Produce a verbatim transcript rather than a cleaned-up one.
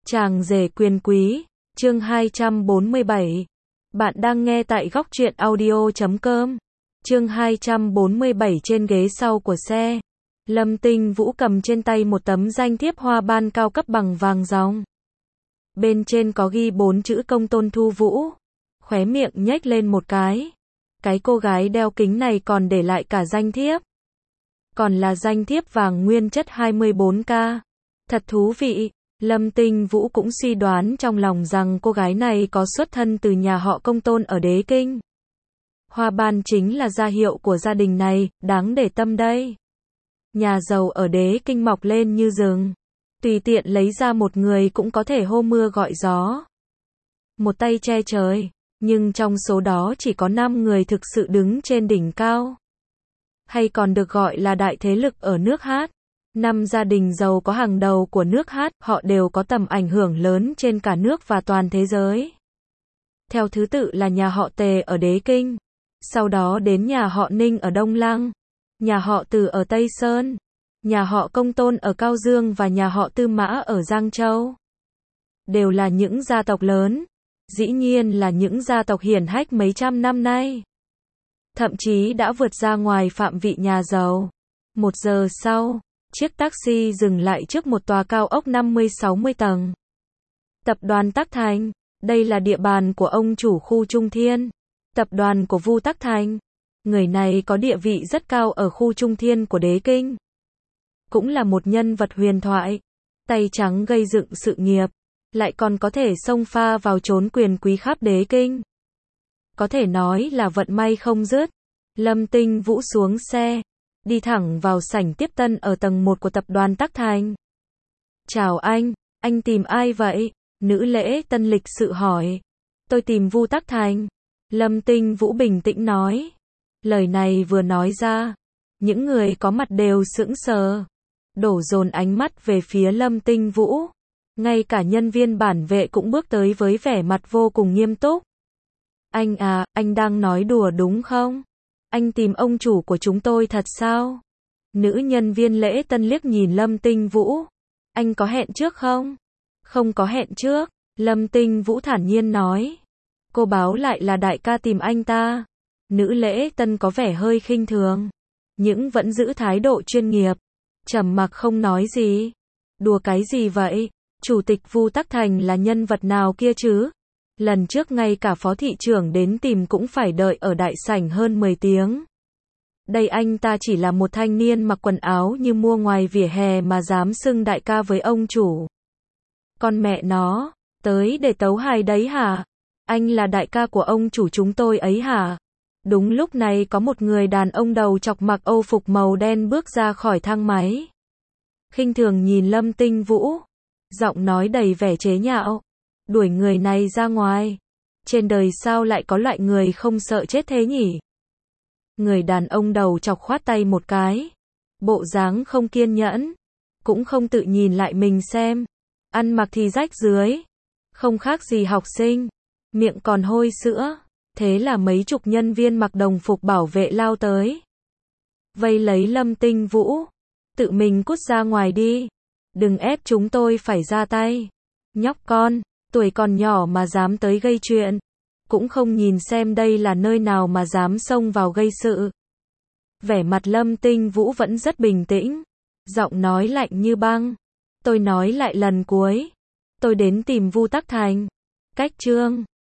Chàng rể quyền quý, chương hai trăm bốn mươi bảy. Bạn đang nghe tại góc truyện audio chấm com. Chương hai trăm bốn mươi bảy. Trên ghế sau của xe, Lâm Tinh Vũ cầm trên tay một tấm danh thiếp hoa ban cao cấp bằng vàng ròng. Bên trên có ghi bốn chữ Công tôn Thu Vũ. Khóe miệng nhếch lên một cái. Cái cô gái đeo kính này còn để lại cả danh thiếp. Còn là danh thiếp vàng nguyên chất hai mươi bốn K. Thật thú vị. Lâm Tinh Vũ cũng suy đoán trong lòng rằng cô gái này có xuất thân từ nhà họ Công tôn ở Đế Kinh. Hoa ban chính là gia hiệu của gia đình này, đáng để tâm đây. Nhà giàu ở Đế Kinh mọc lên như rừng. Tùy tiện lấy ra một người cũng có thể hô mưa gọi gió. Một tay che trời, nhưng trong số đó chỉ có năm người thực sự đứng trên đỉnh cao. Hay còn được gọi là đại thế lực ở nước Hát. Năm gia đình giàu có hàng đầu của nước Hát, họ đều có tầm ảnh hưởng lớn trên cả nước và toàn thế giới. Theo thứ tự là nhà họ Tề ở Đế Kinh, sau đó đến nhà họ Ninh ở Đông Lăng, nhà họ Từ ở Tây Sơn, nhà họ Công tôn ở Cao Dương và nhà họ Tư Mã ở Giang Châu. Đều là những gia tộc lớn, dĩ nhiên là những gia tộc hiển hách mấy trăm năm nay. Thậm chí đã vượt ra ngoài phạm vị nhà giàu. Một giờ sau, chiếc taxi dừng lại trước một tòa cao ốc năm mươi sáu mươi tầng. Tập đoàn Tắc Thành, đây là địa bàn của ông chủ khu Trung Thiên. Tập đoàn của Vu Tắc Thành. Người này có địa vị rất cao ở khu Trung Thiên của Đế Kinh. Cũng là một nhân vật huyền thoại. Tay trắng gây dựng sự nghiệp. Lại còn có thể xông pha vào trốn quyền quý khắp Đế Kinh. Có thể nói là vận may không dứt. Lâm Tinh Vũ xuống xe, đi thẳng vào sảnh tiếp tân ở tầng một của tập đoàn Tắc Thành. Chào anh, anh tìm ai vậy? Nữ lễ tân lịch sự hỏi. Tôi tìm Vu Tắc Thành. Lâm Tinh Vũ bình tĩnh nói. Lời này vừa nói ra, những người có mặt đều sững sờ, đổ dồn ánh mắt về phía Lâm Tinh Vũ. Ngay cả nhân viên bản vệ cũng bước tới với vẻ mặt vô cùng nghiêm túc. Anh à, anh đang nói đùa đúng không? Anh tìm ông chủ của chúng tôi thật sao? Nữ nhân viên lễ tân liếc nhìn Lâm Tinh Vũ. Anh có hẹn trước không? Không có hẹn trước, Lâm Tinh Vũ thản nhiên nói. Cô báo lại là đại ca tìm anh ta. Nữ lễ tân có vẻ hơi khinh thường, nhưng vẫn giữ thái độ chuyên nghiệp. Trầm mặc không nói gì. Đùa cái gì vậy? Chủ tịch Vu Tắc Thành là nhân vật nào kia chứ? Lần trước ngay cả phó thị trưởng đến tìm cũng phải đợi ở đại sảnh hơn mười tiếng. Đây anh ta chỉ là một thanh niên mặc quần áo như mua ngoài vỉa hè mà dám xưng đại ca với ông chủ. Con mẹ nó, tới để tấu hài đấy hả? Anh là đại ca của ông chủ chúng tôi ấy hả? Đúng lúc này có một người đàn ông đầu chọc mặc âu phục màu đen bước ra khỏi thang máy. Khinh thường nhìn Lâm Tinh Vũ, giọng nói đầy vẻ chế nhạo. Đuổi người này ra ngoài. Trên đời sao lại có loại người không sợ chết thế nhỉ? Người đàn ông đầu chọc khoát tay một cái. Bộ dáng không kiên nhẫn. Cũng không tự nhìn lại mình xem. Ăn mặc thì rách rưới. Không khác gì học sinh. Miệng còn hôi sữa. Thế là mấy chục nhân viên mặc đồng phục bảo vệ lao tới. Vây lấy Lâm Tinh Vũ. Tự mình cút ra ngoài đi. Đừng ép chúng tôi phải ra tay. Nhóc con, tuổi còn nhỏ mà dám tới gây chuyện. Cũng không nhìn xem đây là nơi nào mà dám xông vào gây sự. Vẻ mặt Lâm Tinh Vũ vẫn rất bình tĩnh. Giọng nói lạnh như băng. Tôi nói lại lần cuối. Tôi đến tìm Vu Tắc Thành. Cách chương